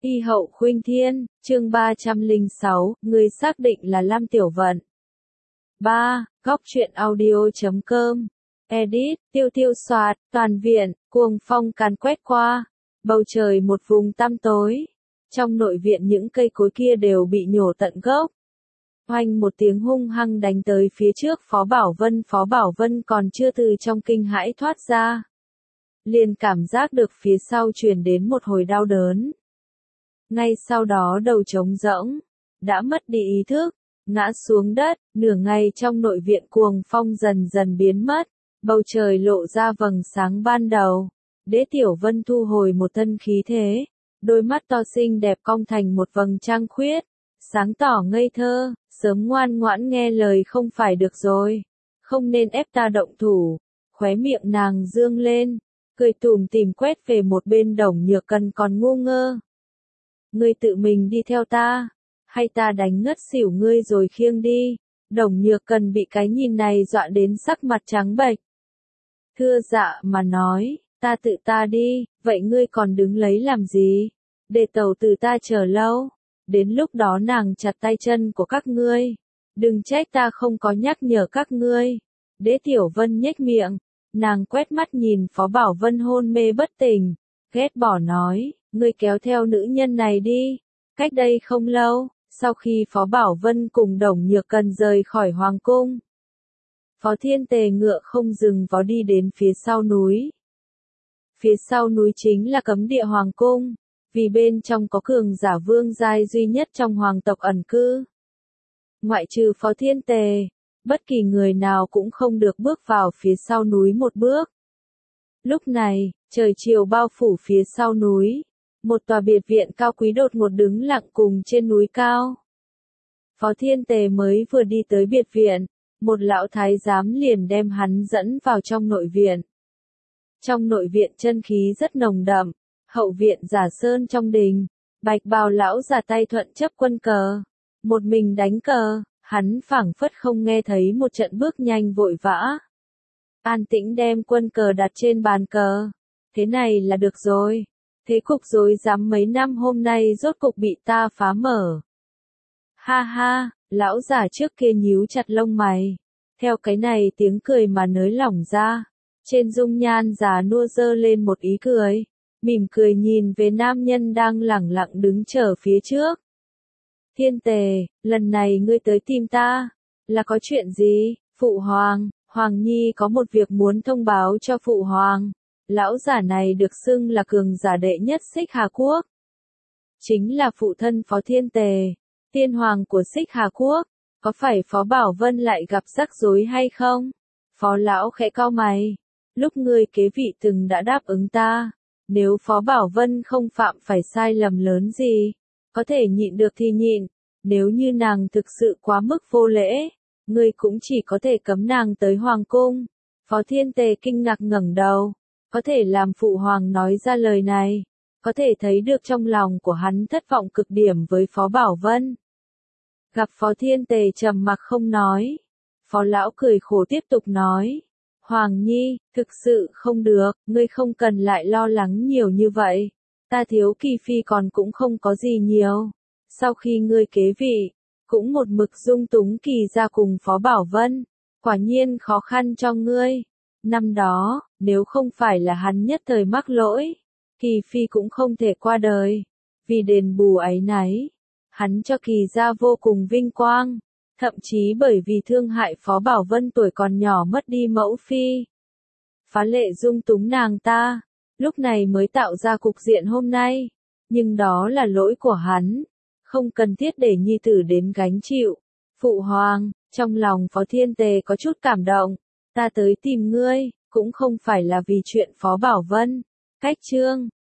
Y hậu khuynh thiên, chương 306, người xác định là Lam Tiểu Vận. 3. Góc truyện audio.com. Edit, tiêu tiêu soạt, toàn viện, cuồng phong càn quét qua. Bầu trời một vùng tăm tối. Trong nội viện những cây cối kia đều bị nhổ tận gốc. Oanh một tiếng hung hăng đánh tới phía trước Phó Bảo Vân còn chưa từ trong kinh hãi thoát ra. Liền cảm giác được phía sau truyền đến một hồi đau đớn. Ngay sau đó đầu trống rỗng, đã mất đi ý thức, ngã xuống đất, nửa ngày trong nội viện cuồng phong dần dần biến mất, bầu trời lộ ra vầng sáng ban đầu. Đế Tiểu Vân thu hồi một thân khí thế, đôi mắt to xinh đẹp cong thành một vầng trăng khuyết, sáng tỏ ngây thơ, sớm ngoan ngoãn nghe lời không phải được rồi, không nên ép ta động thủ, khóe miệng nàng dương lên, cười tủm tỉm quét về một bên Đồng Nhược Cần còn ngu ngơ. Ngươi tự mình đi theo ta, hay ta đánh ngất xỉu ngươi rồi khiêng đi. Đồng Nhược Cần bị cái nhìn này dọa đến sắc mặt trắng bệch. Thưa dạ mà nói, ta đi, vậy ngươi còn đứng lấy làm gì? Để tàu từ ta chờ lâu, đến lúc đó nàng chặt tay chân của các ngươi. Đừng trách ta không có nhắc nhở các ngươi. Đế Tiểu Vân nhếch miệng, nàng quét mắt nhìn Phó Bảo Vân hôn mê bất tỉnh, ghét bỏ nói. Ngươi kéo theo nữ nhân này đi. Cách đây không lâu, sau khi Phó Bảo Vân cùng Đồng Nhược Cần rời khỏi Hoàng Cung, Phó Thiên Tề ngựa không dừng vó đi đến phía sau núi. Phía sau núi chính là cấm địa Hoàng Cung, vì bên trong có cường giả vương giai duy nhất trong hoàng tộc ẩn cư. Ngoại trừ Phó Thiên Tề, bất kỳ người nào cũng không được bước vào phía sau núi một bước. Lúc này, trời chiều bao phủ phía sau núi. Một tòa biệt viện cao quý đột ngột đứng lặng cùng trên núi cao. Phó Thiên Tề mới vừa đi tới biệt viện, một lão thái giám liền đem hắn dẫn vào trong nội viện. Trong nội viện chân khí rất nồng đậm, hậu viện Giả Sơn trong đình, bạch bào lão già tay thuận chấp quân cờ, một mình đánh cờ, hắn phảng phất không nghe thấy một trận bước nhanh vội vã. An tĩnh đem quân cờ đặt trên bàn cờ, thế này là được rồi. Thế cục rối rắm mấy năm hôm nay rốt cục bị ta phá mở. Ha ha, lão già trước kia nhíu chặt lông mày. Theo cái này tiếng cười mà nới lỏng ra. Trên dung nhan già nua dơ lên một ý cười. Mỉm cười nhìn về nam nhân đang lẳng lặng đứng chờ phía trước. Thiên Tề, lần này ngươi tới tìm ta. Là có chuyện gì? Phụ hoàng, Hoàng Nhi có một việc muốn thông báo cho Phụ hoàng. Lão giả này được xưng là cường giả đệ nhất Xích Hà Quốc. Chính là phụ thân Phó Thiên Tề, tiên hoàng của Xích Hà Quốc. Có phải Phó Bảo Vân lại gặp rắc rối hay không? Phó lão khẽ cau mày. Lúc ngươi kế vị từng đã đáp ứng ta. Nếu Phó Bảo Vân không phạm phải sai lầm lớn gì, có thể nhịn được thì nhịn. Nếu như nàng thực sự quá mức vô lễ, ngươi cũng chỉ có thể cấm nàng tới Hoàng Cung. Phó Thiên Tề kinh ngạc ngẩng đầu. Có thể làm phụ hoàng nói ra lời này, có thể thấy được trong lòng của hắn thất vọng cực điểm với Phó Bảo Vân. Gặp Phó Thiên Tề trầm mặc không nói, Phó lão cười khổ tiếp tục nói, Hoàng Nhi, thực sự không được, ngươi không cần lại lo lắng nhiều như vậy, ta thiếu Kỳ Phi còn cũng không có gì nhiều, sau khi ngươi kế vị, cũng một mực dung túng Kỳ ra cùng Phó Bảo Vân, quả nhiên khó khăn cho ngươi. Năm đó, nếu không phải là hắn nhất thời mắc lỗi, Kỳ Phi cũng không thể qua đời. Vì đền bù áy náy, hắn cho Kỳ gia vô cùng vinh quang, thậm chí bởi vì thương hại Phó Bảo Vân tuổi còn nhỏ mất đi mẫu phi. Phá lệ dung túng nàng ta, lúc này mới tạo ra cục diện hôm nay. Nhưng đó là lỗi của hắn, không cần thiết để nhi tử đến gánh chịu. Phụ hoàng, trong lòng Phó Thiên Tề có chút cảm động. Ta tới tìm ngươi, cũng không phải là vì chuyện Phó Bảo Vân. Cách chương